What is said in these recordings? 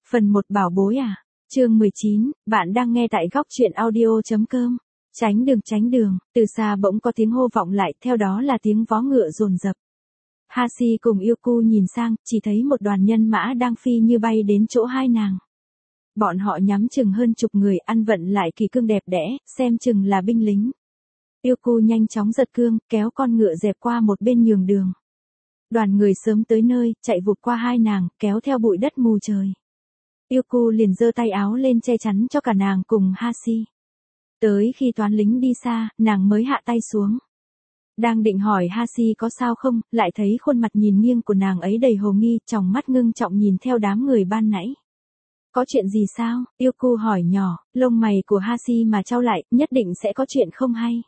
Phần 1 bảo bối à? Chương 19, bạn đang nghe tại góc truyện audio.com. Tránh đường, từ xa bỗng có tiếng hô vọng lại, theo đó là tiếng vó ngựa dồn dập. Hashi cùng Yuku nhìn sang, chỉ thấy một đoàn nhân mã đang phi như bay đến chỗ hai nàng. Bọn họ nhắm chừng hơn chục người, ăn vận lại kỳ cương đẹp đẽ, xem chừng là binh lính. Yuku nhanh chóng giật cương, kéo con ngựa dẹp qua một bên nhường đường. Đoàn người sớm tới nơi, chạy vụt qua hai nàng, kéo theo bụi đất mù trời. Yuku liền giơ tay áo lên che chắn cho cả nàng cùng Hashi. Tới khi toán lính đi xa, nàng mới hạ tay xuống. Đang định hỏi Hashi có sao không, lại thấy khuôn mặt nhìn nghiêng của nàng ấy đầy hồ nghi, tròng mắt ngưng trọng nhìn theo đám người ban nãy. Có chuyện gì sao? Yuku hỏi nhỏ, lông mày của Hashi mà trao lại, nhất định sẽ có chuyện không hay.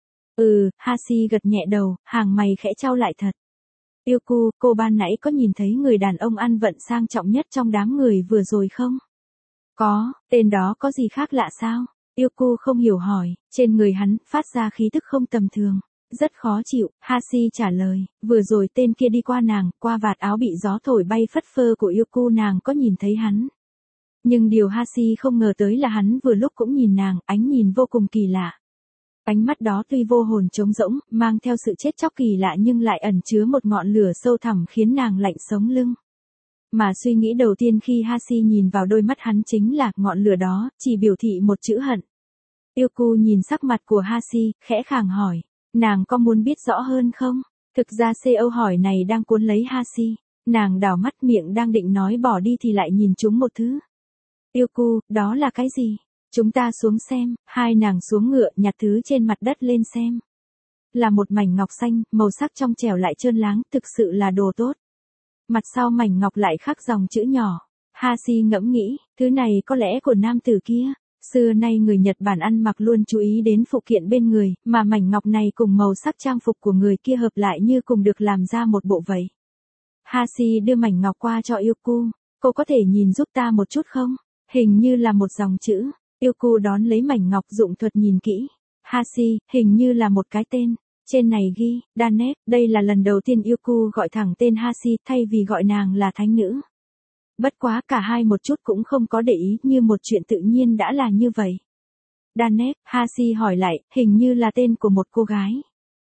Hashi gật nhẹ đầu, hàng mày khẽ trao lại thật. Yuku, cô ban nãy có nhìn thấy người đàn ông ăn vận sang trọng nhất trong đám người vừa rồi không? Có, tên đó có gì khác lạ sao? Yuku không hiểu hỏi, trên người hắn phát ra khí tức không tầm thường, rất khó chịu. Hashi trả lời, vừa rồi tên kia đi qua nàng, qua vạt áo bị gió thổi bay phất phơ của Yuku, nàng có nhìn thấy hắn. Nhưng điều Hashi không ngờ tới là hắn vừa lúc cũng nhìn nàng, ánh nhìn vô cùng kỳ lạ. Ánh mắt đó tuy vô hồn trống rỗng, mang theo sự chết chóc kỳ lạ nhưng lại ẩn chứa một ngọn lửa sâu thẳm khiến nàng lạnh sống lưng. Mà suy nghĩ đầu tiên khi Hashi nhìn vào đôi mắt hắn chính là ngọn lửa đó, chỉ biểu thị một chữ hận. Yuku nhìn sắc mặt của Hashi, khẽ khàng hỏi, nàng có muốn biết rõ hơn không? Thực ra câu hỏi này đang cuốn lấy Hashi, nàng đảo mắt miệng đang định nói bỏ đi thì lại nhìn trúng một thứ. Yuku, đó là cái gì? Chúng ta xuống xem. Hai nàng xuống ngựa, nhặt thứ trên mặt đất lên xem. Là một mảnh ngọc xanh, màu sắc trong trẻo lại trơn láng, thực sự là đồ tốt. Mặt sau mảnh ngọc lại khắc dòng chữ nhỏ. Hashi ngẫm nghĩ, thứ này có lẽ của nam tử kia. Xưa nay người Nhật Bản ăn mặc luôn chú ý đến phụ kiện bên người, mà mảnh ngọc này cùng màu sắc trang phục của người kia hợp lại như cùng được làm ra một bộ vậy. Hashi đưa mảnh ngọc qua cho Yuku. Cô có thể nhìn giúp ta một chút không? Hình như là một dòng chữ. Yuku đón lấy mảnh ngọc dụng thuật nhìn kỹ. Hashi, hình như là một cái tên. Trên này ghi, Danet, đây là lần đầu tiên Yuku gọi thẳng tên Hashi thay vì gọi nàng là thánh nữ. Bất quá cả hai một chút cũng không có để ý, như một chuyện tự nhiên đã là như vậy. Danet, Hashi hỏi lại, hình như là tên của một cô gái.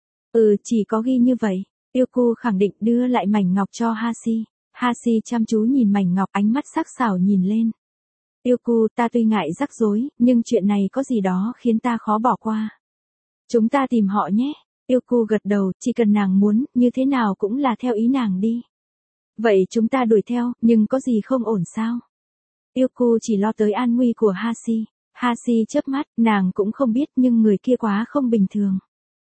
Chỉ có ghi như vậy. Yuku khẳng định đưa lại mảnh ngọc cho Hashi. Hashi chăm chú nhìn mảnh ngọc, ánh mắt sắc sảo nhìn lên. Yuku, ta tuy ngại rắc rối, nhưng chuyện này có gì đó khiến ta khó bỏ qua. Chúng ta tìm họ nhé. Yuku gật đầu, chỉ cần nàng muốn, như thế nào cũng là theo ý nàng đi. Vậy chúng ta đuổi theo, nhưng có gì không ổn sao? Yuku chỉ lo tới an nguy của Hashi. Hashi chớp mắt, nàng cũng không biết nhưng người kia quá không bình thường.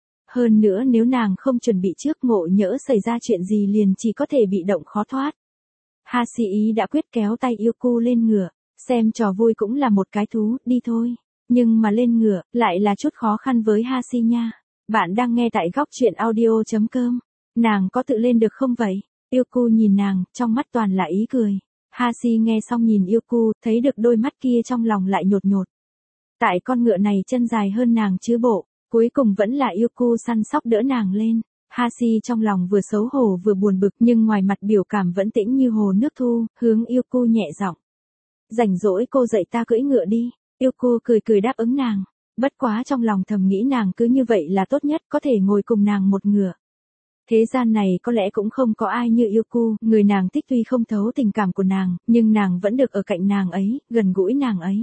Hơn nữa nếu nàng không chuẩn bị trước ngộ nhỡ xảy ra chuyện gì liền chỉ có thể bị động khó thoát. Hashi ý đã quyết kéo tay Yuku lên ngựa. Xem trò vui cũng là một cái thú, đi thôi. Nhưng mà lên ngựa, lại là chút khó khăn với Hashi nha. Bạn đang nghe tại góc truyện audio.com. Nàng có tự lên được không vậy? Yuku nhìn nàng, trong mắt toàn là ý cười. Hashi nghe xong nhìn Yuku, thấy được đôi mắt kia trong lòng lại nhột nhột. Tại con ngựa này chân dài hơn nàng chứ bộ, cuối cùng vẫn là Yuku săn sóc đỡ nàng lên. Hashi trong lòng vừa xấu hổ vừa buồn bực nhưng ngoài mặt biểu cảm vẫn tĩnh như hồ nước thu, hướng Yuku nhẹ giọng. Rảnh rỗi cô dạy ta cưỡi ngựa đi. Yuku cười đáp ứng nàng. Bất quá trong lòng thầm nghĩ nàng cứ như vậy là tốt nhất, có thể ngồi cùng nàng một ngựa. Thế gian này có lẽ cũng không có ai như Yuku, người nàng thích tuy không thấu tình cảm của nàng, nhưng nàng vẫn được ở cạnh nàng ấy, gần gũi nàng ấy.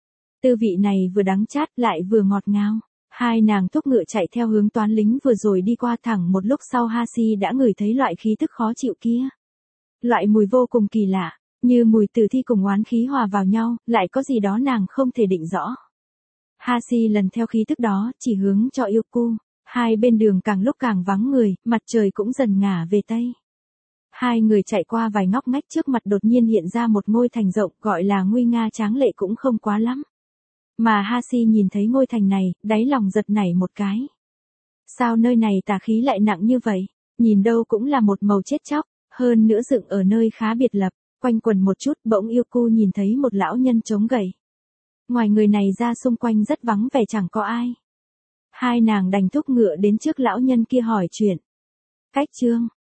Tư vị này vừa đắng chát lại vừa ngọt ngào. Hai nàng thúc ngựa chạy theo hướng toán lính vừa rồi đi qua, thẳng một lúc sau Hashi đã ngửi thấy loại khí tức khó chịu kia. Loại mùi vô cùng kỳ lạ. Như mùi tử thi cùng oán khí hòa vào nhau, lại có gì đó nàng không thể định rõ. Hashi lần theo khí tức đó, chỉ hướng cho Yuku. Hai bên đường càng lúc càng vắng người, mặt trời cũng dần ngả về tây. Hai người chạy qua vài ngóc ngách, trước mặt đột nhiên hiện ra một ngôi thành rộng, gọi là nguy nga tráng lệ cũng không quá lắm. Mà Hashi nhìn thấy ngôi thành này, đáy lòng giật nảy một cái. Sao nơi này tà khí lại nặng như vậy? Nhìn đâu cũng là một màu chết chóc, hơn nữa dựng ở nơi khá biệt lập. Quanh quần một chút, bỗng Yuku nhìn thấy một lão nhân chống gậy. Ngoài người này ra xung quanh rất vắng vẻ, chẳng có ai. Hai nàng đành thúc ngựa đến trước lão nhân kia hỏi chuyện. Cách chương,